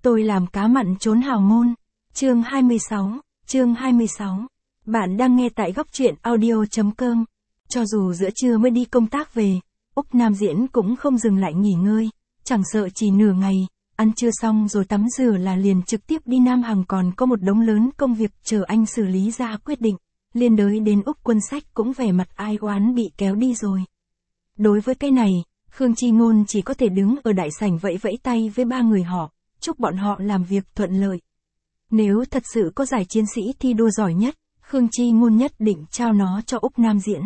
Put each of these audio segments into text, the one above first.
Tôi làm cá mặn trốn hào môn. Chương 26. Bạn đang nghe tại góc truyện audio.com. Cho dù giữa trưa mới đi công tác về, Úc Nam Diễn cũng không dừng lại nghỉ ngơi, chẳng sợ chỉ nửa ngày, ăn trưa xong rồi tắm rửa là liền trực tiếp đi Nam Hằng, còn có một đống lớn công việc chờ anh xử lý ra quyết định. Liên đới đến Úc Quân Sách cũng vẻ mặt ai oán bị kéo đi rồi. Đối với cái này, Khương Chi Ngôn chỉ có thể đứng ở đại sảnh vẫy vẫy tay với ba người họ, chúc bọn họ làm việc thuận lợi. Nếu thật sự có giải chiến sĩ thi đua giỏi nhất, Khương Chi Ngôn nhất định trao nó cho Úc Nam Diễn.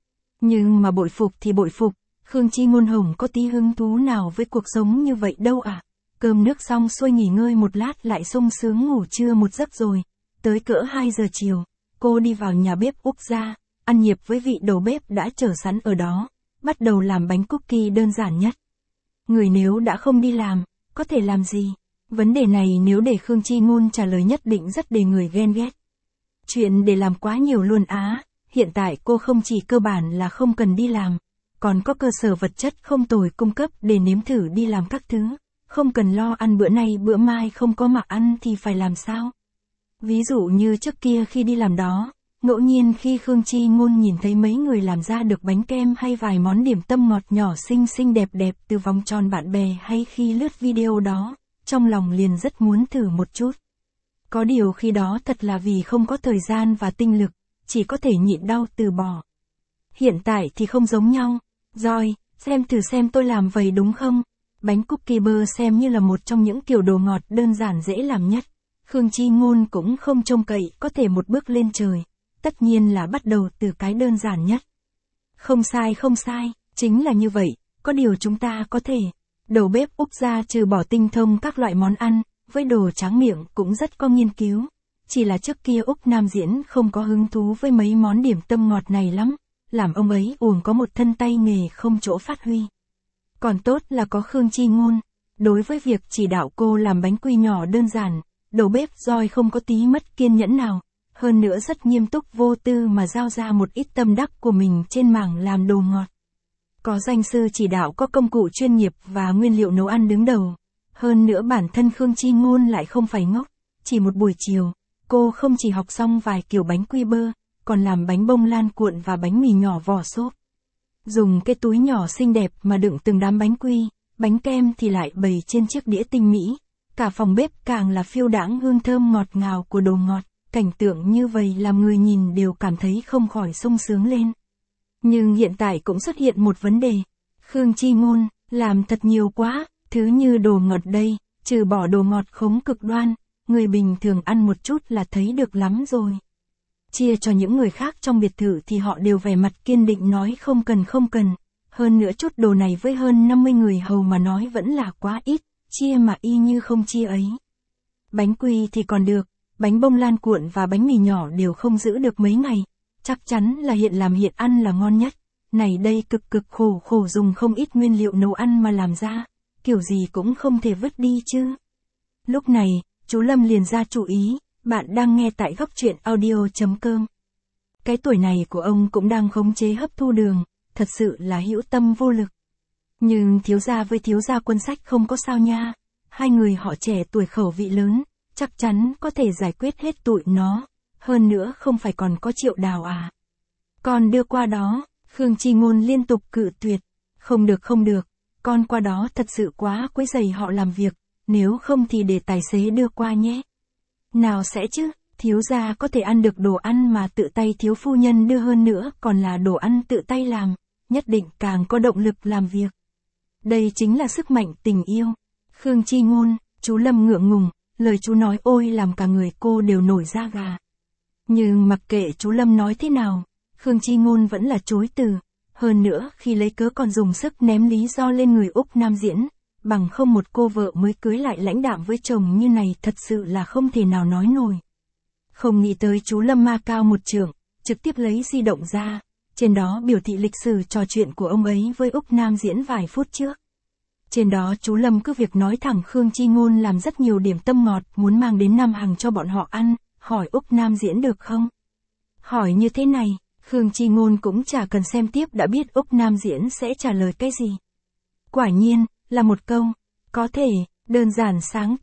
Nhưng mà bội phục thì bội phục, Khương Chi Ngôn hổng có tí hứng thú nào với cuộc sống như vậy đâu à. Cơm nước xong xuôi nghỉ ngơi một lát lại sung sướng ngủ trưa một giấc rồi. Tới cỡ 2 giờ chiều, cô đi vào nhà bếp Úc gia, ăn nhịp với vị đầu bếp đã chờ sẵn ở đó, bắt đầu làm bánh cookie đơn giản nhất. Người nếu đã không đi làm, có thể làm gì? Vấn đề này nếu để Khương Chi Ngôn trả lời nhất định rất để người ghen ghét. Chuyện để làm quá nhiều luôn á, hiện tại cô không chỉ cơ bản là không cần đi làm, còn có cơ sở vật chất không tồi cung cấp để nếm thử đi làm các thứ, không cần lo ăn bữa nay bữa mai không có mà ăn thì phải làm sao. Ví dụ như trước kia khi đi làm đó, ngẫu nhiên khi Khương Chi Ngôn nhìn thấy mấy người làm ra được bánh kem hay vài món điểm tâm ngọt nhỏ xinh xinh đẹp đẹp từ vòng tròn bạn bè hay khi lướt video đó, trong lòng liền rất muốn thử một chút. Có điều khi đó thật là vì không có thời gian và tinh lực, chỉ có thể nhịn đau từ bỏ. Hiện tại thì không giống nhau. Rồi, xem thử xem tôi làm vậy đúng không? Bánh cookie bơ xem như là một trong những kiểu đồ ngọt đơn giản dễ làm nhất. Khương Chi Ngôn cũng không trông cậy có thể một bước lên trời. Tất nhiên là bắt đầu từ cái đơn giản nhất. Không sai, chính là như vậy, có điều chúng ta có thể. Đầu bếp Úc gia trừ bỏ tinh thông các loại món ăn, với đồ tráng miệng cũng rất có nghiên cứu. Chỉ là trước kia Úc Nam Diễn không có hứng thú với mấy món điểm tâm ngọt này lắm, làm ông ấy uổng có một thân tay nghề không chỗ phát huy. Còn tốt là có Khương Chi Ngôn, đối với việc chỉ đạo cô làm bánh quy nhỏ đơn giản, đầu bếp Joy không có tí mất kiên nhẫn nào, hơn nữa rất nghiêm túc vô tư mà giao ra một ít tâm đắc của mình trên mảng làm đồ ngọt. Có danh sư chỉ đạo, có công cụ chuyên nghiệp và nguyên liệu nấu ăn đứng đầu. Hơn nữa bản thân Khương Chi Ngôn lại không phải ngốc, chỉ một buổi chiều, cô không chỉ học xong vài kiểu bánh quy bơ, còn làm bánh bông lan cuộn và bánh mì nhỏ vỏ xốp. Dùng cái túi nhỏ xinh đẹp mà đựng từng đám bánh quy, bánh kem thì lại bày trên chiếc đĩa tinh mỹ. Cả phòng bếp càng là phiêu đãng hương thơm ngọt ngào của đồ ngọt, cảnh tượng như vậy làm người nhìn đều cảm thấy không khỏi sung sướng lên. Nhưng hiện tại cũng xuất hiện một vấn đề. Khương Chi Ngôn, làm thật nhiều quá, thứ như đồ ngọt đây, trừ bỏ đồ ngọt khống cực đoan, người bình thường ăn một chút là thấy được lắm rồi. Chia cho những người khác trong biệt thự thì họ đều vẻ mặt kiên định nói không cần. Hơn nữa chút đồ này với hơn 50 người hầu mà nói vẫn là quá ít, chia mà y như không chia ấy. Bánh quy thì còn được, bánh bông lan cuộn và bánh mì nhỏ đều không giữ được mấy ngày. Chắc chắn là hiện làm hiện ăn là ngon nhất. Này đây cực khổ dùng không ít nguyên liệu nấu ăn mà làm ra, kiểu gì cũng không thể vứt đi chứ. Lúc này, chú Lâm liền ra chủ ý, bạn đang nghe tại góc truyện audio.com. Cái tuổi này của ông cũng đang khống chế hấp thu đường, thật sự là hữu tâm vô lực. Nhưng thiếu gia với thiếu gia Quân Sách không có sao nha, hai người họ trẻ tuổi khẩu vị lớn, chắc chắn có thể giải quyết hết tụi nó. Hơn nữa không phải còn có Triệu Đào à. Con đưa qua đó, Khương Chi Ngôn liên tục cự tuyệt. Không được, con qua đó thật sự quá quấy rầy họ làm việc, nếu không thì để tài xế đưa qua nhé. Nào sẽ chứ, thiếu gia có thể ăn được đồ ăn mà tự tay thiếu phu nhân đưa, hơn nữa còn là đồ ăn tự tay làm, nhất định càng có động lực làm việc. Đây chính là sức mạnh tình yêu. Khương Chi Ngôn, chú Lâm ngượng ngùng, lời chú nói ôi làm cả người cô đều nổi da gà. Nhưng mặc kệ chú Lâm nói thế nào, Khương Chi Ngôn vẫn là chối từ. Hơn nữa khi lấy cớ còn dùng sức ném lý do lên người Úc Nam Diễn, bằng không một cô vợ mới cưới lại lãnh đạm với chồng như này thật sự là không thể nào nói nổi. Không nghĩ tới chú Lâm ma cao một trượng, trực tiếp lấy di động ra, trên đó biểu thị lịch sử trò chuyện của ông ấy với Úc Nam Diễn vài phút trước. Trên đó chú Lâm cứ việc nói thẳng Khương Chi Ngôn làm rất nhiều điểm tâm ngọt muốn mang đến Nam Hằng cho bọn họ ăn, hỏi Úc Nam Diễn được không? Hỏi như thế này, Khương Chi Ngôn cũng chả cần xem tiếp đã biết Úc Nam Diễn sẽ trả lời cái gì. Quả nhiên, là một câu, có thể, đơn giản sáng tỏ,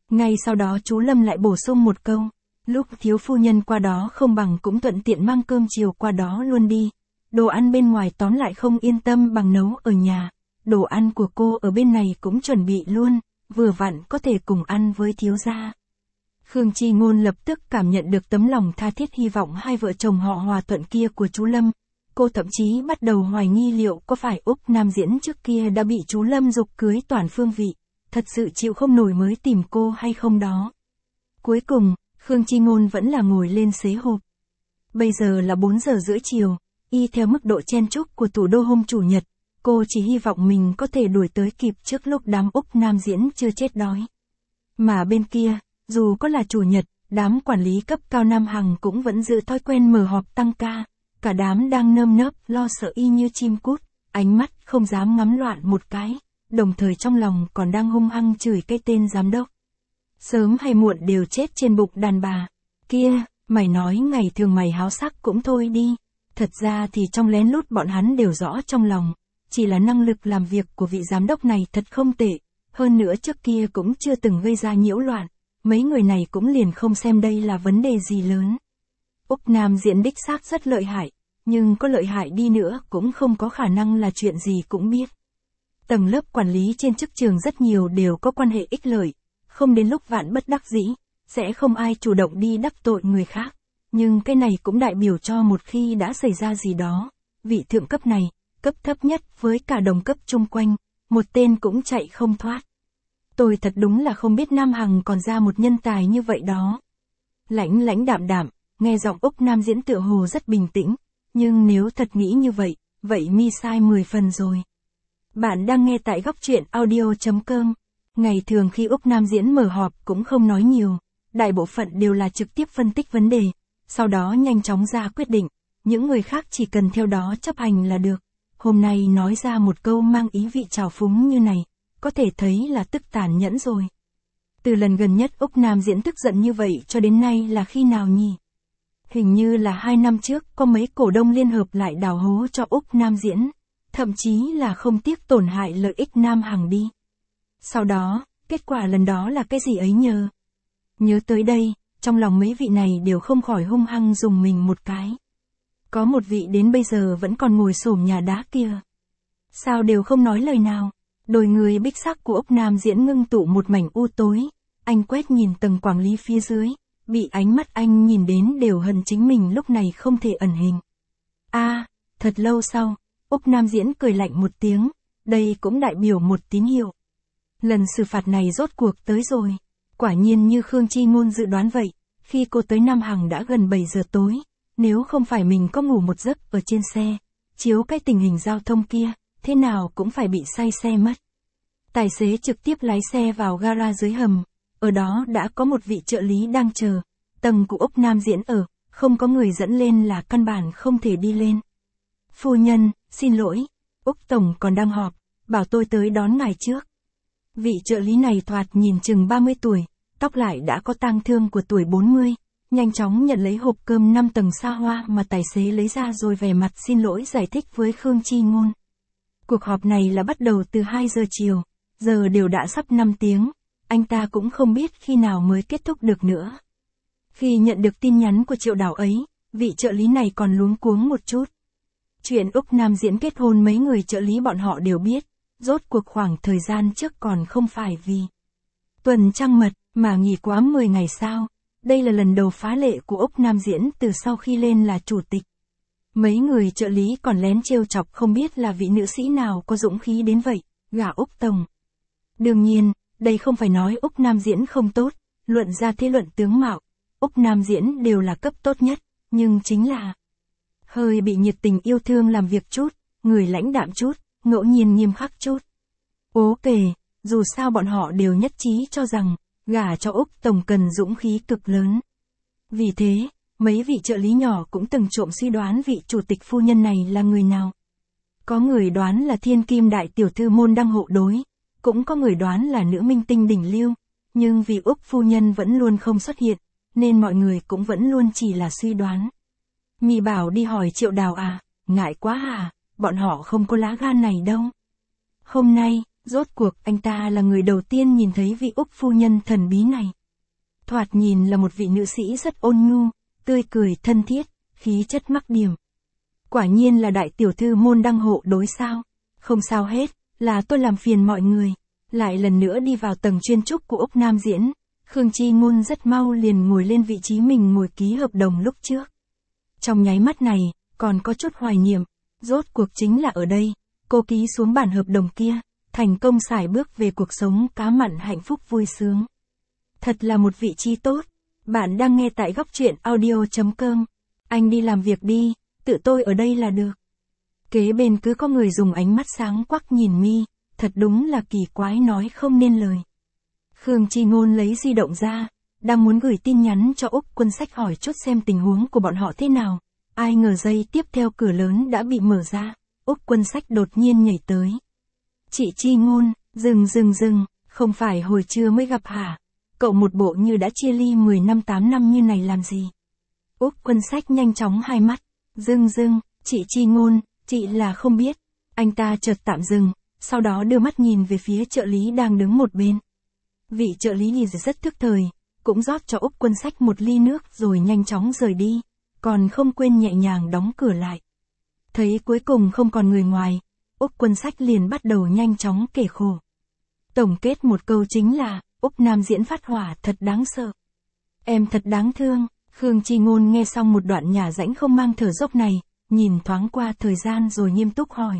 Ngay sau đó chú Lâm lại bổ sung một câu, lúc thiếu phu nhân qua đó không bằng cũng thuận tiện mang cơm chiều qua đó luôn đi. Đồ ăn bên ngoài tóm lại không yên tâm bằng nấu ở nhà. Đồ ăn của cô ở bên này cũng chuẩn bị luôn, vừa vặn có thể cùng ăn với thiếu gia. Khương Chi Ngôn lập tức cảm nhận được tấm lòng tha thiết hy vọng hai vợ chồng họ hòa thuận kia của chú Lâm. Cô thậm chí bắt đầu hoài nghi liệu có phải Úc Nam Diễn trước kia đã bị chú Lâm giục cưới toàn phương vị, thật sự chịu không nổi mới tìm cô hay không đó. Cuối cùng, Khương Chi Ngôn vẫn là ngồi lên xế hộp. Bây giờ là 4 giờ rưỡi chiều, y theo mức độ chen chúc của thủ đô hôm Chủ nhật, cô chỉ hy vọng mình có thể đuổi tới kịp trước lúc đám Úc Nam Diễn chưa chết đói. Mà bên kia, dù có là Chủ nhật, đám quản lý cấp cao Nam Hằng cũng vẫn giữ thói quen mở họp tăng ca, cả đám đang nơm nớp lo sợ y như chim cút, ánh mắt không dám ngắm loạn một cái, đồng thời trong lòng còn đang hung hăng chửi cái tên giám đốc. Sớm hay muộn đều chết trên bụng đàn bà. Kia, mày nói ngày thường mày háo sắc cũng thôi đi. Thật ra thì trong lén lút bọn hắn đều rõ trong lòng. Chỉ là năng lực làm việc của vị giám đốc này thật không tệ. Hơn nữa trước kia cũng chưa từng gây ra nhiễu loạn. Mấy người này cũng liền không xem đây là vấn đề gì lớn. Úc Nam Diễn đích xác rất lợi hại. Nhưng có lợi hại đi nữa cũng không có khả năng là chuyện gì cũng biết. Tầng lớp quản lý trên chức trường rất nhiều đều có quan hệ ích lợi. Không đến lúc vạn bất đắc dĩ, sẽ không ai chủ động đi đắc tội người khác. Nhưng cái này cũng đại biểu cho một khi đã xảy ra gì đó, vị thượng cấp này, cấp thấp nhất với cả đồng cấp chung quanh, một tên cũng chạy không thoát. Tôi thật đúng là không biết Nam Hằng còn ra một nhân tài như vậy đó. Lãnh lãnh đạm đạm, nghe giọng Úc Nam Diễn tựa hồ rất bình tĩnh, nhưng nếu thật nghĩ như vậy, vậy mi sai 10 phần rồi. Bạn đang nghe tại góc truyện audio.com. Ngày thường khi Úc Nam Diễn mở họp cũng không nói nhiều, đại bộ phận đều là trực tiếp phân tích vấn đề, sau đó nhanh chóng ra quyết định, những người khác chỉ cần theo đó chấp hành là được. Hôm nay nói ra một câu mang ý vị trào phúng như này, có thể thấy là tức tàn nhẫn rồi. Từ lần gần nhất Úc Nam Diễn tức giận như vậy cho đến nay là khi nào nhỉ? Hình như là 2 năm trước có mấy cổ đông liên hợp lại đào hố cho Úc Nam Diễn, thậm chí là không tiếc tổn hại lợi ích Nam Hằng đi. Sau đó, kết quả lần đó là cái gì ấy nhờ? Nhớ tới đây, trong lòng mấy vị này đều không khỏi hung hăng dùng mình một cái. Có một vị đến bây giờ vẫn còn ngồi xổm nhà đá kia. Sao đều không nói lời nào? Đôi người bích sắc của Úc Nam Diễn ngưng tụ một mảnh u tối. Anh quét nhìn tầng quản lý phía dưới, bị ánh mắt anh nhìn đến đều hận chính mình lúc này không thể ẩn hình. Thật lâu sau, Úc Nam Diễn cười lạnh một tiếng, đây cũng đại biểu một tín hiệu. Lần xử phạt này rốt cuộc tới rồi. Quả nhiên như Khương Chi Ngôn dự đoán vậy, khi cô tới Nam Hằng đã gần 7 giờ tối, nếu không phải mình có ngủ một giấc ở trên xe, chiếu cái tình hình giao thông kia, thế nào cũng phải bị say xe mất. Tài xế trực tiếp lái xe vào gara dưới hầm, ở đó đã có một vị trợ lý đang chờ, tầng của Úc Nam Diễn ở, không có người dẫn lên là căn bản không thể đi lên. Phu nhân, xin lỗi, Úc Tổng còn đang họp, bảo tôi tới đón ngài trước. Vị trợ lý này thoạt nhìn chừng 30 tuổi, tóc lại đã có tang thương của tuổi 40, nhanh chóng nhận lấy hộp cơm 5 tầng xa hoa mà tài xế lấy ra rồi vẻ mặt xin lỗi giải thích với Khương Chi Ngôn. Cuộc họp này là bắt đầu từ 2 giờ chiều, giờ đều đã sắp 5 tiếng, anh ta cũng không biết khi nào mới kết thúc được nữa. Khi nhận được tin nhắn của Triệu Đào ấy, vị trợ lý này còn luống cuống một chút. Chuyện Úc Nam Diễn kết hôn mấy người trợ lý bọn họ đều biết, rốt cuộc khoảng thời gian trước còn không phải vì tuần trăng mật mà nghỉ quá 10 ngày sao. Đây là lần đầu phá lệ của Úc Nam Diễn từ sau khi lên là chủ tịch. Mấy người trợ lý còn lén trêu chọc không biết là vị nữ sĩ nào có dũng khí đến vậy, gả Úc Tổng. Đương nhiên, đây không phải nói Úc Nam Diễn không tốt, luận ra thế luận tướng mạo, Úc Nam Diễn đều là cấp tốt nhất, nhưng chính là hơi bị nhiệt tình yêu thương làm việc chút, người lãnh đạm chút, ngẫu nhiên nghiêm khắc chút. Dù sao bọn họ đều nhất trí cho rằng, gả cho Úc Tổng cần dũng khí cực lớn. Vì thế, mấy vị trợ lý nhỏ cũng từng trộm suy đoán vị chủ tịch phu nhân này là người nào. Có người đoán là thiên kim đại tiểu thư môn đăng hộ đối, cũng có người đoán là nữ minh tinh đỉnh lưu, nhưng vì Úc phu nhân vẫn luôn không xuất hiện, nên mọi người cũng vẫn luôn chỉ là suy đoán. Mì bảo đi hỏi Triệu Đào à, ngại quá à, bọn họ không có lá gan này đâu. Hôm nay, Rốt cuộc anh ta là người đầu tiên nhìn thấy vị Úc phu nhân thần bí này. Thoạt nhìn là một vị nữ sĩ rất ôn nhu, tươi cười thân thiết, khí chất mắc điểm. Quả nhiên là đại tiểu thư môn đăng hộ đối sao. Không sao hết, là tôi làm phiền mọi người. Lại lần nữa đi vào tầng chuyên trúc của Úc Nam Diễn, Khương Chi Ngôn rất mau liền ngồi lên vị trí mình ngồi ký hợp đồng lúc trước. Trong nháy mắt này, còn có chút hoài niệm, rốt cuộc chính là ở đây, cô ký xuống bản hợp đồng kia, thành công sải bước về cuộc sống cá mặn hạnh phúc vui sướng. Thật là một vị trí tốt. Bạn đang nghe tại góc truyện audio.com. Anh đi làm việc đi, tự tôi ở đây là được. Kế bên cứ có người dùng ánh mắt sáng quắc nhìn mi, thật đúng là kỳ quái nói không nên lời. Khương Chi Ngôn lấy di động ra, đang muốn gửi tin nhắn cho Úc Quân Sách hỏi chút xem tình huống của bọn họ thế nào. Ai ngờ giây tiếp theo cửa lớn đã bị mở ra, Úc Quân Sách đột nhiên nhảy tới. Chị Chi Ngôn, dừng, không phải hồi trưa mới gặp hả? Cậu một bộ như đã chia ly 10 năm 8 năm như này làm gì? Úc Quân Sách nhanh chóng hai mắt, dừng, chị Chi Ngôn, chị là không biết. Anh ta chợt tạm dừng, sau đó đưa mắt nhìn về phía trợ lý đang đứng một bên. Vị trợ lý nhìn rất thức thời, cũng rót cho Úc Quân Sách một ly nước rồi nhanh chóng rời đi, còn không quên nhẹ nhàng đóng cửa lại. Thấy cuối cùng không còn người ngoài, Úc Quân Sách liền bắt đầu nhanh chóng kể khổ. Tổng kết một câu chính là, Úc Nam Diễn phát hỏa thật đáng sợ. Em thật đáng thương. Khương Chi Ngôn nghe xong một đoạn nhả rãnh không mang thở dốc này, nhìn thoáng qua thời gian rồi nghiêm túc hỏi.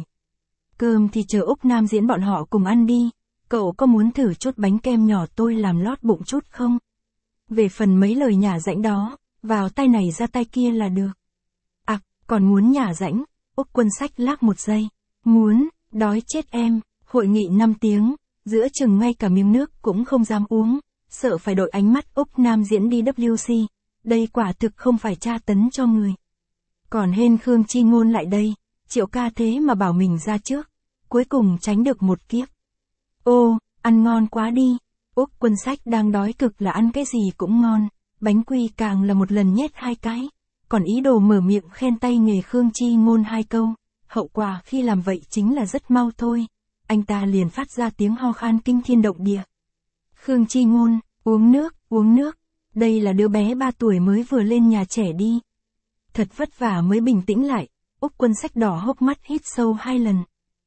Cơm thì chờ Úc Nam Diễn bọn họ cùng ăn đi, cậu có muốn thử chút bánh kem nhỏ tôi làm lót bụng chút không? Về phần mấy lời nhả rãnh đó, vào tay này ra tay kia là được. À, còn muốn nhả rãnh, Úc Quân Sách lắc một giây. Muốn, đói chết em, hội nghị 5 tiếng, giữa chừng ngay cả miếng nước cũng không dám uống, sợ phải đội ánh mắt Úc Nam Diễn đi WC. Đây quả thực không phải tra tấn cho người. Còn hên Khương Chi Ngôn lại đây, Triệu ca thế mà bảo mình ra trước, cuối cùng tránh được một kiếp. Ô, ăn ngon quá đi. Úc Quân Sách đang đói cực là ăn cái gì cũng ngon, bánh quy càng là một lần nhét 2 cái, còn ý đồ mở miệng khen tay nghề Khương Chi Ngôn 2 câu, hậu quả khi làm vậy chính là rất mau thôi. Anh ta liền phát ra tiếng ho khan kinh thiên động địa. Khương Chi Ngôn, uống nước. Đây là đứa bé 3 tuổi mới vừa lên nhà trẻ đi. Thật vất vả mới bình tĩnh lại, Úc Quân Sách đỏ hốc mắt hít sâu 2 lần.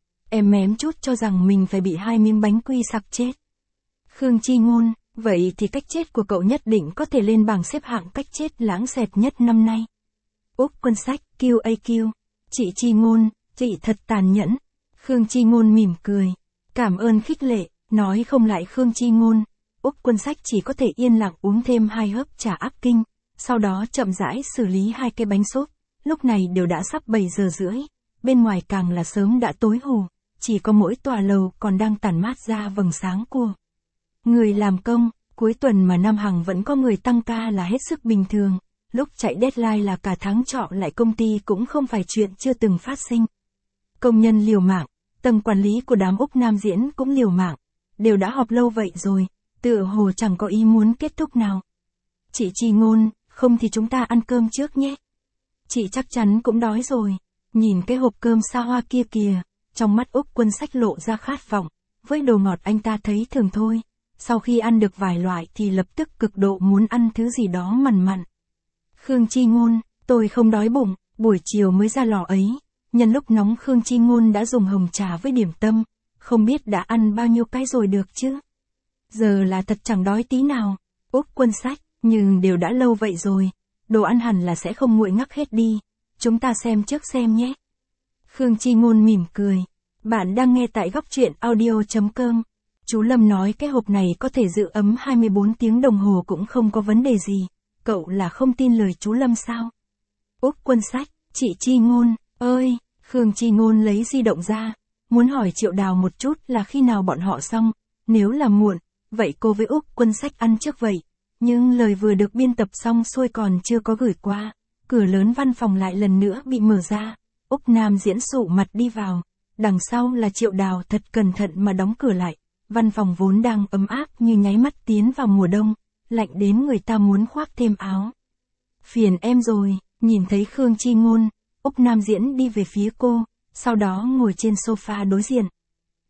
Em mém chút cho rằng mình phải bị 2 miếng bánh quy sặc chết. Khương Chi Ngôn, vậy thì cách chết của cậu nhất định có thể lên bảng xếp hạng cách chết lãng xẹt nhất năm nay. Úc Quân Sách, QAQ. Chị Chi Ngôn, chị thật tàn nhẫn. Khương Chi Ngôn mỉm cười. Cảm ơn khích lệ, nói không lại Khương Chi Ngôn. Úc Quân Sách chỉ có thể yên lặng uống thêm 2 hớp trà áp kinh, sau đó chậm rãi xử lý 2 cái bánh xốp. Lúc này đều đã sắp 7 giờ rưỡi, bên ngoài càng là sớm đã tối hù, chỉ có mỗi tòa lầu còn đang tản mát ra vầng sáng của người làm công. Cuối tuần mà Nam Hằng vẫn có người tăng ca là hết sức bình thường, lúc chạy deadline là cả tháng trọ lại công ty cũng không phải chuyện chưa từng phát sinh. Công nhân liều mạng, tầng quản lý của đám Úc Nam Diễn cũng liều mạng, đều đã họp lâu vậy rồi, tựa hồ chẳng có ý muốn kết thúc nào. Chị Chi Ngôn, không thì chúng ta ăn cơm trước nhé. Chị chắc chắn cũng đói rồi, nhìn cái hộp cơm xa hoa kia kìa, trong mắt Úc Quân Sách lộ ra khát vọng, với đồ ngọt anh ta thấy thường thôi, sau khi ăn được vài loại thì lập tức cực độ muốn ăn thứ gì đó mặn mặn. Khương Chi Ngôn, tôi không đói bụng, buổi chiều mới ra lò ấy, nhân lúc nóng Khương Chi Ngôn đã dùng hồng trà với điểm tâm, không biết đã ăn bao nhiêu cái rồi được chứ. Giờ là thật chẳng đói tí nào. Úc Quân Sách, nhưng đều đã lâu vậy rồi, đồ ăn hẳn là sẽ không nguội ngắc hết đi, chúng ta xem trước xem nhé. Khương Chi Ngôn mỉm cười. Bạn đang nghe tại góc truyện audio.com. Chú Lâm nói cái hộp này có thể giữ ấm 24 tiếng đồng hồ cũng không có vấn đề gì, cậu là không tin lời chú Lâm sao? Úc Quân Sách, chị Chi Ngôn, ơi, Khương Chi Ngôn lấy di động ra, muốn hỏi Triệu Đào một chút là khi nào bọn họ xong, nếu là muộn, vậy cô với Úc Quân Sách ăn trước vậy. Nhưng lời vừa được biên tập xong xuôi còn chưa có gửi qua, cửa lớn văn phòng lại lần nữa bị mở ra, Úc Nam Diễn sụ mặt đi vào, đằng sau là Triệu Đào thật cẩn thận mà đóng cửa lại, văn phòng vốn đang ấm áp như nháy mắt tiến vào mùa đông, lạnh đến người ta muốn khoác thêm áo. Phiền em rồi, nhìn thấy Khương Chi Ngôn, Úc Nam Diễn đi về phía cô, sau đó ngồi trên sofa đối diện.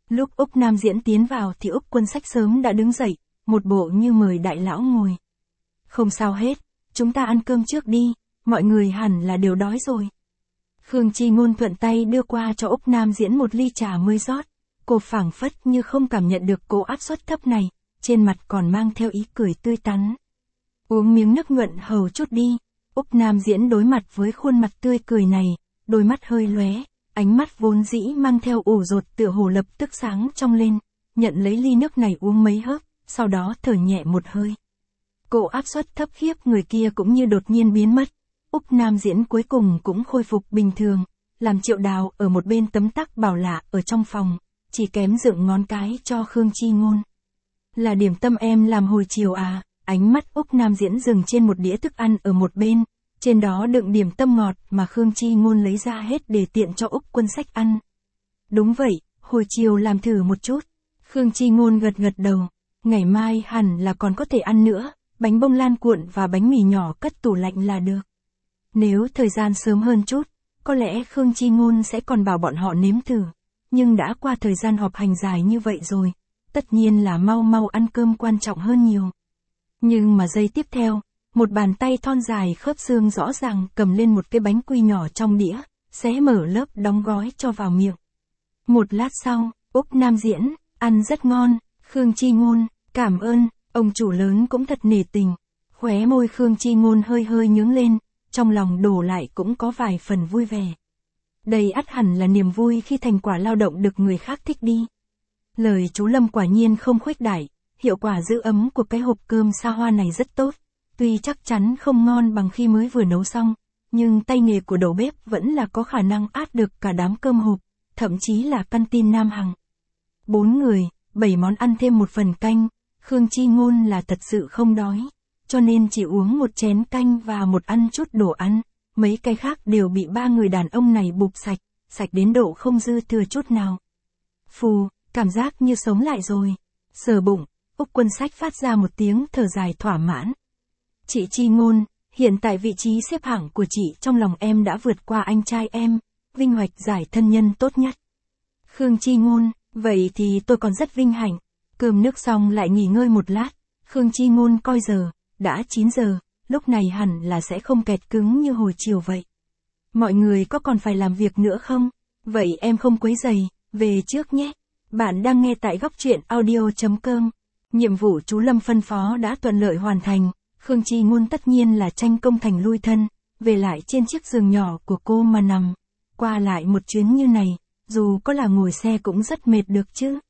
Lúc Úc Nam Diễn tiến vào thì Úc Quân Sách sớm đã đứng dậy, một bộ như mời đại lão ngồi. Không sao hết, chúng ta ăn cơm trước đi, mọi người hẳn là đều đói rồi. Khương Chi Ngôn thuận tay đưa qua cho Úc Nam Diễn một ly trà mới rót, cô phảng phất như không cảm nhận được cỗ áp suất thấp này, trên mặt còn mang theo ý cười tươi tắn. Uống miếng nước nhuận hầu chút đi. Úc Nam Diễn đối mặt với khuôn mặt tươi cười này, đôi mắt hơi lóe, ánh mắt vốn dĩ mang theo ủ rột tựa hồ lập tức sáng trong lên, nhận lấy ly nước này uống mấy hớp, sau đó thở nhẹ một hơi. Cỗ áp suất thấp khiếp người kia cũng như đột nhiên biến mất. Úc Nam Diễn cuối cùng cũng khôi phục bình thường, làm Triệu Đào ở một bên tấm tắc bảo lạ ở trong phòng, chỉ kém dựng ngón cái cho Khương Chi Ngôn. Là điểm tâm em làm hồi chiều à? Ánh mắt Úc Nam Diễn dừng trên một đĩa thức ăn ở một bên, trên đó đựng điểm tâm ngọt mà Khương Chi Ngôn lấy ra hết để tiện cho Úc Quân Sách ăn. Đúng vậy, hồi chiều làm thử một chút. Khương Chi Ngôn gật gật đầu, ngày mai hẳn là còn có thể ăn nữa, bánh bông lan cuộn và bánh mì nhỏ cất tủ lạnh là được. Nếu thời gian sớm hơn chút, có lẽ Khương Chi Ngôn sẽ còn bảo bọn họ nếm thử, nhưng đã qua thời gian họp hành dài như vậy rồi, tất nhiên là mau mau ăn cơm quan trọng hơn nhiều. Nhưng mà giây tiếp theo, một bàn tay thon dài khớp xương rõ ràng cầm lên một cái bánh quy nhỏ trong đĩa, xé mở lớp đóng gói cho vào miệng. Một lát sau, Úc Nam Diễn, ăn rất ngon, Khương Chi Ngôn, cảm ơn, ông chủ lớn cũng thật nể tình. Khóe môi Khương Chi Ngôn hơi hơi nhướng lên, trong lòng đổ lại cũng có vài phần vui vẻ. Đây ắt hẳn là niềm vui khi thành quả lao động được người khác thích đi. Lời chú Lâm quả nhiên không khuếch đại, hiệu quả giữ ấm của cái hộp cơm xa hoa này rất tốt. Tuy chắc chắn không ngon bằng khi mới vừa nấu xong, nhưng tay nghề của đầu bếp vẫn là có khả năng át được cả đám cơm hộp, thậm chí là căn tin Nam Hằng. 4 người, 7 món ăn thêm một phần canh, Khương Chi Ngôn là thật sự không đói, cho nên chỉ uống một chén canh và một ăn chút đồ ăn, mấy cái khác đều bị 3 người đàn ông này bụp sạch, sạch đến độ không dư thừa chút nào. Phù, cảm giác như sống lại rồi. Sờ bụng, Úc Quân Sách phát ra một tiếng thở dài thỏa mãn. Chị Chi Ngôn, hiện tại vị trí xếp hạng của chị trong lòng em đã vượt qua anh trai em, vinh hoạch giải thân nhân tốt nhất. Khương Chi Ngôn, vậy thì tôi còn rất vinh hạnh. Cơm nước xong lại nghỉ ngơi một lát, Khương Chi Ngôn coi giờ, đã 9 giờ, lúc này hẳn là sẽ không kẹt cứng như hồi chiều vậy. Mọi người có còn phải làm việc nữa không? Vậy em không quấy rầy, về trước nhé. Bạn đang nghe tại góc truyện audio.com. Nhiệm vụ chú Lâm phân phó đã thuận lợi hoàn thành, Khương Chi Ngôn tất nhiên là tranh công thành lui thân, về lại trên chiếc giường nhỏ của cô mà nằm. Qua lại một chuyến như này, dù có là ngồi xe cũng rất mệt được chứ.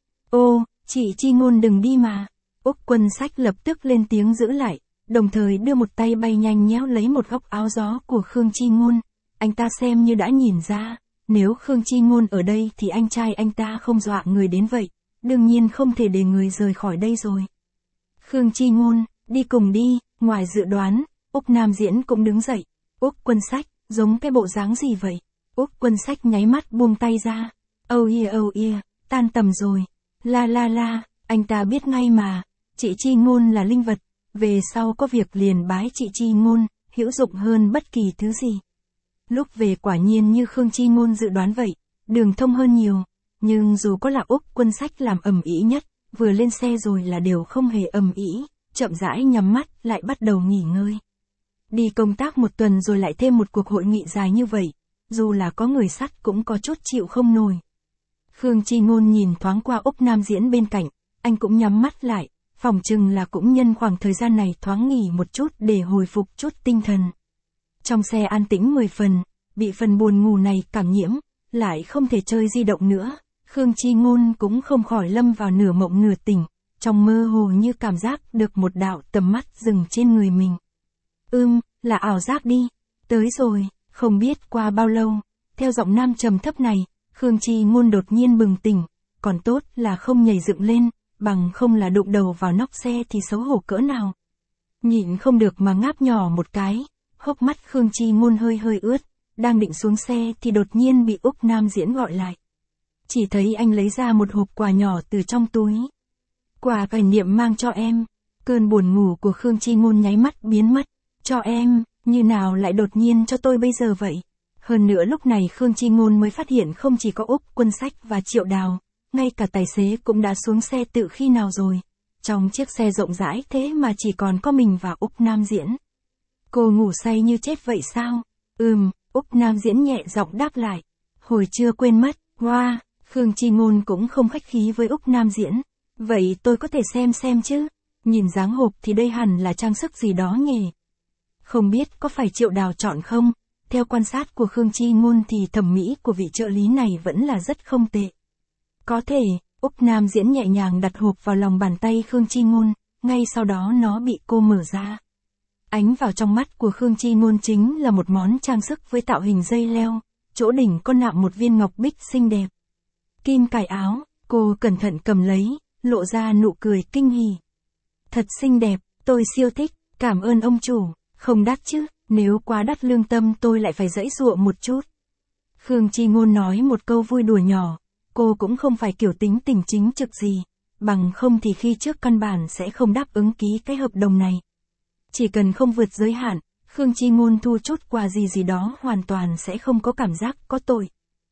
Ô, chị Chi Ngôn đừng đi mà. Úc Quân Sách lập tức lên tiếng giữ lại, đồng thời đưa một tay bay nhanh nhéo lấy một góc áo gió của Khương Chi Ngôn. Anh ta xem như đã nhìn ra, nếu Khương Chi Ngôn ở đây thì anh trai anh ta không dọa người đến vậy, đương nhiên không thể để người rời khỏi đây rồi. Khương Chi Ngôn, đi cùng đi, ngoài dự đoán, Úc Nam Diễn cũng đứng dậy. Úc Quân Sách, giống cái bộ dáng gì vậy? Úc Quân Sách nháy mắt buông tay ra. Oh yeah, tan tầm rồi. La, anh ta biết ngay mà, chị Chi Ngôn là linh vật, về sau có việc liền bái chị Chi Ngôn, hữu dụng hơn bất kỳ thứ gì. Lúc về quả nhiên như Khương Chi Ngôn dự đoán vậy, đường thông hơn nhiều, nhưng dù có là Úc Quân Sách làm ầm ĩ nhất, vừa lên xe rồi là đều không hề ầm ĩ, chậm rãi nhắm mắt lại bắt đầu nghỉ ngơi. Đi công tác một tuần rồi lại thêm một cuộc hội nghị dài như vậy, dù là có người sắt cũng có chút chịu không nổi. Khương Chi Ngôn nhìn thoáng qua Úc Nam Diễn bên cạnh, anh cũng nhắm mắt lại, phỏng chừng là cũng nhân khoảng thời gian này thoáng nghỉ một chút để hồi phục chút tinh thần. Trong xe an tĩnh 10 phần, bị phần buồn ngủ này cảm nhiễm, lại không thể chơi di động nữa, Khương Chi Ngôn cũng không khỏi lâm vào nửa mộng nửa tỉnh, trong mơ hồ như cảm giác được một đạo tầm mắt dừng trên người mình. Là ảo giác đi, tới rồi, không biết qua bao lâu, theo giọng nam trầm thấp này, Khương Chi Ngôn đột nhiên bừng tỉnh, còn tốt là không nhảy dựng lên, bằng không là đụng đầu vào nóc xe thì xấu hổ cỡ nào. Nhịn không được mà ngáp nhỏ một cái, hốc mắt Khương Chi Ngôn hơi ướt, đang định xuống xe thì đột nhiên bị Úc Nam Diễn gọi lại. Chỉ thấy anh lấy ra một hộp quà nhỏ từ trong túi. Quà kỷ niệm mang cho em. Cơn buồn ngủ của Khương Chi Ngôn nháy mắt biến mất. Cho em, như nào lại đột nhiên cho tôi bây giờ vậy? Hơn nữa lúc này Khương Chi Ngôn mới phát hiện không chỉ có Úc Quân Sách và Triệu Đào, ngay cả tài xế cũng đã xuống xe từ khi nào rồi. Trong chiếc xe rộng rãi thế mà chỉ còn có mình và Úc Nam Diễn. Cô ngủ say như chết vậy sao? Úc Nam Diễn nhẹ giọng đáp lại. Hồi chưa quên mất, wow, Khương Chi Ngôn cũng không khách khí với Úc Nam Diễn. Vậy tôi có thể xem chứ? Nhìn dáng hộp thì đây hẳn là trang sức gì đó nhỉ? Không biết có phải Triệu Đào chọn không? Theo quan sát của Khương Chi Ngôn thì thẩm mỹ của vị trợ lý này vẫn là rất không tệ. Có thể, Úc Nam Diễn nhẹ nhàng đặt hộp vào lòng bàn tay Khương Chi Ngôn, ngay sau đó nó bị cô mở ra. Ánh vào trong mắt của Khương Chi Ngôn chính là một món trang sức với tạo hình dây leo, chỗ đỉnh có nạm một viên ngọc bích xinh đẹp. Kim cài áo, cô cẩn thận cầm lấy, lộ ra nụ cười kinh hỉ. Thật xinh đẹp, tôi siêu thích, cảm ơn ông chủ, không đắt chứ, nếu quá đắt lương tâm tôi lại phải giãy giụa một chút. Khương Chi Ngôn nói một câu vui đùa nhỏ, cô cũng không phải kiểu tính tình chính trực gì, bằng không thì khi trước căn bản sẽ không đáp ứng ký cái hợp đồng này. Chỉ cần không vượt giới hạn, Khương Chi Ngôn thu chút quà gì đó hoàn toàn sẽ không có cảm giác có tội.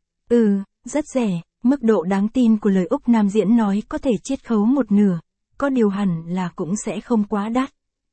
Rất rẻ, mức độ đáng tin của lời Úc Nam Diễn nói có thể chiết khấu một nửa, có điều hẳn là cũng sẽ không quá đắt.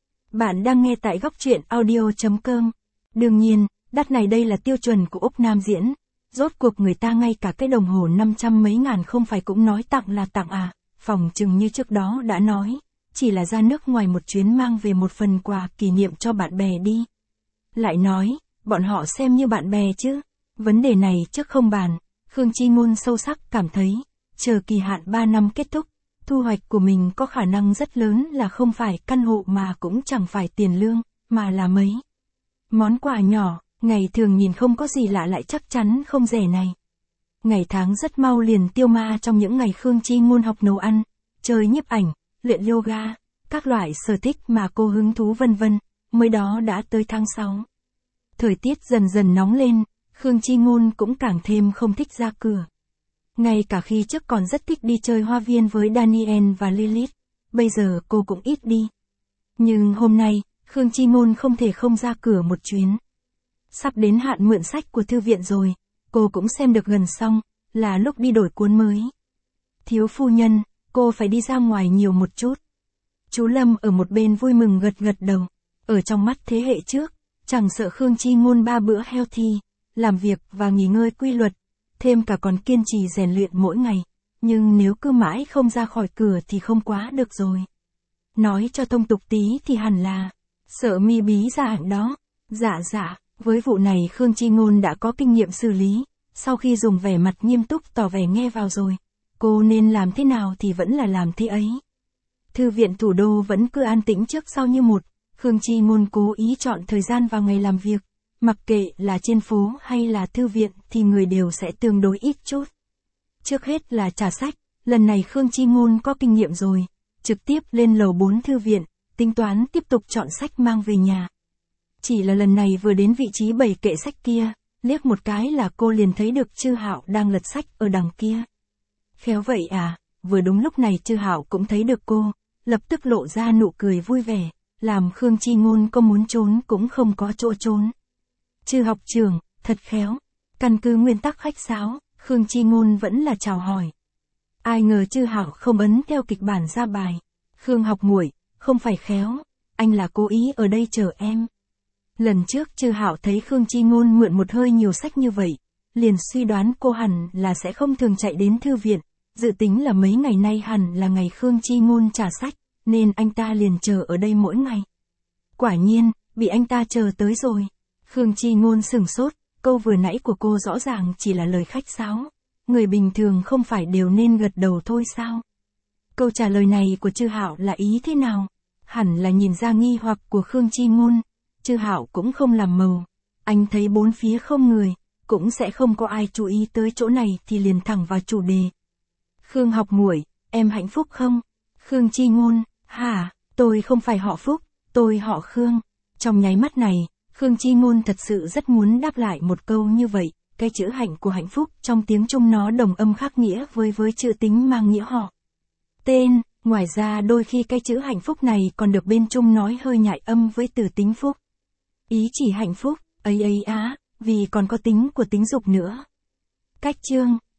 Bạn đang nghe tại góc truyện audio.com. Đương nhiên, đắt này đây là tiêu chuẩn của Úc Nam Diễn. Rốt cuộc người ta ngay cả cái đồng hồ 500 mấy ngàn không phải cũng nói tặng là tặng à, phòng chừng như trước đó đã nói, chỉ là ra nước ngoài một chuyến mang về một phần quà kỷ niệm cho bạn bè đi. Lại nói, bọn họ xem như bạn bè chứ. Vấn đề này trước không bàn, Khương Chi Ngôn sâu sắc cảm thấy, chờ kỳ hạn 3 năm kết thúc, thu hoạch của mình có khả năng rất lớn là không phải căn hộ mà cũng chẳng phải tiền lương, mà là mấy món quà nhỏ, ngày thường nhìn không có gì lạ lại chắc chắn không rẻ này. Ngày tháng rất mau liền tiêu ma trong những ngày Khương Chi Ngôn học nấu ăn, chơi nhiếp ảnh, luyện yoga, các loại sở thích mà cô hứng thú vân vân, mới đó đã tới tháng 6. Thời tiết dần dần nóng lên, Khương Chi Ngôn cũng càng thêm không thích ra cửa. Ngay cả khi trước còn rất thích đi chơi hoa viên với Daniel và Lilith, bây giờ cô cũng ít đi. Nhưng hôm nay, Khương Chi Ngôn không thể không ra cửa một chuyến. Sắp đến hạn mượn sách của thư viện rồi, cô cũng xem được gần xong, là lúc đi đổi cuốn mới. Thiếu phu nhân, cô phải đi ra ngoài nhiều một chút. Chú Lâm ở một bên vui mừng gật gật đầu, ở trong mắt thế hệ trước, chẳng sợ Khương Chi Ngôn 3 bữa healthy, làm việc và nghỉ ngơi quy luật, thêm cả còn kiên trì rèn luyện mỗi ngày, nhưng nếu cứ mãi không ra khỏi cửa thì không quá được rồi. Nói cho thông tục tí thì hẳn là, sợ mi bí dạ đó. Dạ, với vụ này Khương Chi Ngôn đã có kinh nghiệm xử lý, sau khi dùng vẻ mặt nghiêm túc tỏ vẻ nghe vào rồi, cô nên làm thế nào thì vẫn là làm thế ấy. Thư viện thủ đô vẫn cứ an tĩnh trước sau như một, Khương Chi Ngôn cố ý chọn thời gian vào ngày làm việc, mặc kệ là trên phố hay là thư viện thì người đều sẽ tương đối ít chút. Trước hết là trả sách, lần này Khương Chi Ngôn có kinh nghiệm rồi, trực tiếp lên lầu 4 thư viện, tính toán tiếp tục chọn sách mang về nhà. Chỉ là lần này vừa đến vị trí bày kệ sách kia, liếc một cái là cô liền thấy được Chư Hạo đang lật sách ở đằng kia. Khéo vậy à, vừa đúng lúc này Chư Hạo cũng thấy được cô, lập tức lộ ra nụ cười vui vẻ, làm Khương Chi Ngôn có muốn trốn cũng không có chỗ trốn. Chư học trưởng, thật khéo. Căn cứ nguyên tắc khách sáo, Khương Chi Ngôn vẫn là chào hỏi. Ai ngờ Chư Hạo không ấn theo kịch bản ra bài. Khương học muội, không phải khéo, anh là cố ý ở đây chờ em. Lần trước Chư Hạo thấy Khương Chi Ngôn mượn một hơi nhiều sách như vậy, liền suy đoán cô hẳn là sẽ không thường chạy đến thư viện, dự tính là mấy ngày nay hẳn là ngày Khương Chi Ngôn trả sách, nên anh ta liền chờ ở đây mỗi ngày. Quả nhiên, bị anh ta chờ tới rồi. Khương Chi Ngôn sửng sốt, câu vừa nãy của cô rõ ràng chỉ là lời khách sáo. Người bình thường không phải đều nên gật đầu thôi sao? Câu trả lời này của Chư Hạo là ý thế nào? Hẳn là nhìn ra nghi hoặc của Khương Chi Ngôn. Chư Hạo cũng không làm màu. Anh thấy bốn phía không người, cũng sẽ không có ai chú ý tới chỗ này thì liền thẳng vào chủ đề. Khương học muội, em hạnh phúc không? Khương Chi Ngôn, hả, tôi không phải họ Phúc, tôi họ Khương. Trong nháy mắt này, Khương Chi Ngôn thật sự rất muốn đáp lại một câu như vậy, cái chữ hạnh của hạnh phúc trong tiếng Trung nó đồng âm khác nghĩa với chữ tính mang nghĩa họ. Tên, ngoài ra đôi khi cái chữ hạnh phúc này còn được bên Trung nói hơi nhại âm với từ tính phúc. Ý chỉ hạnh phúc, ấy á, vì còn có tính của tính dục nữa. Cách chương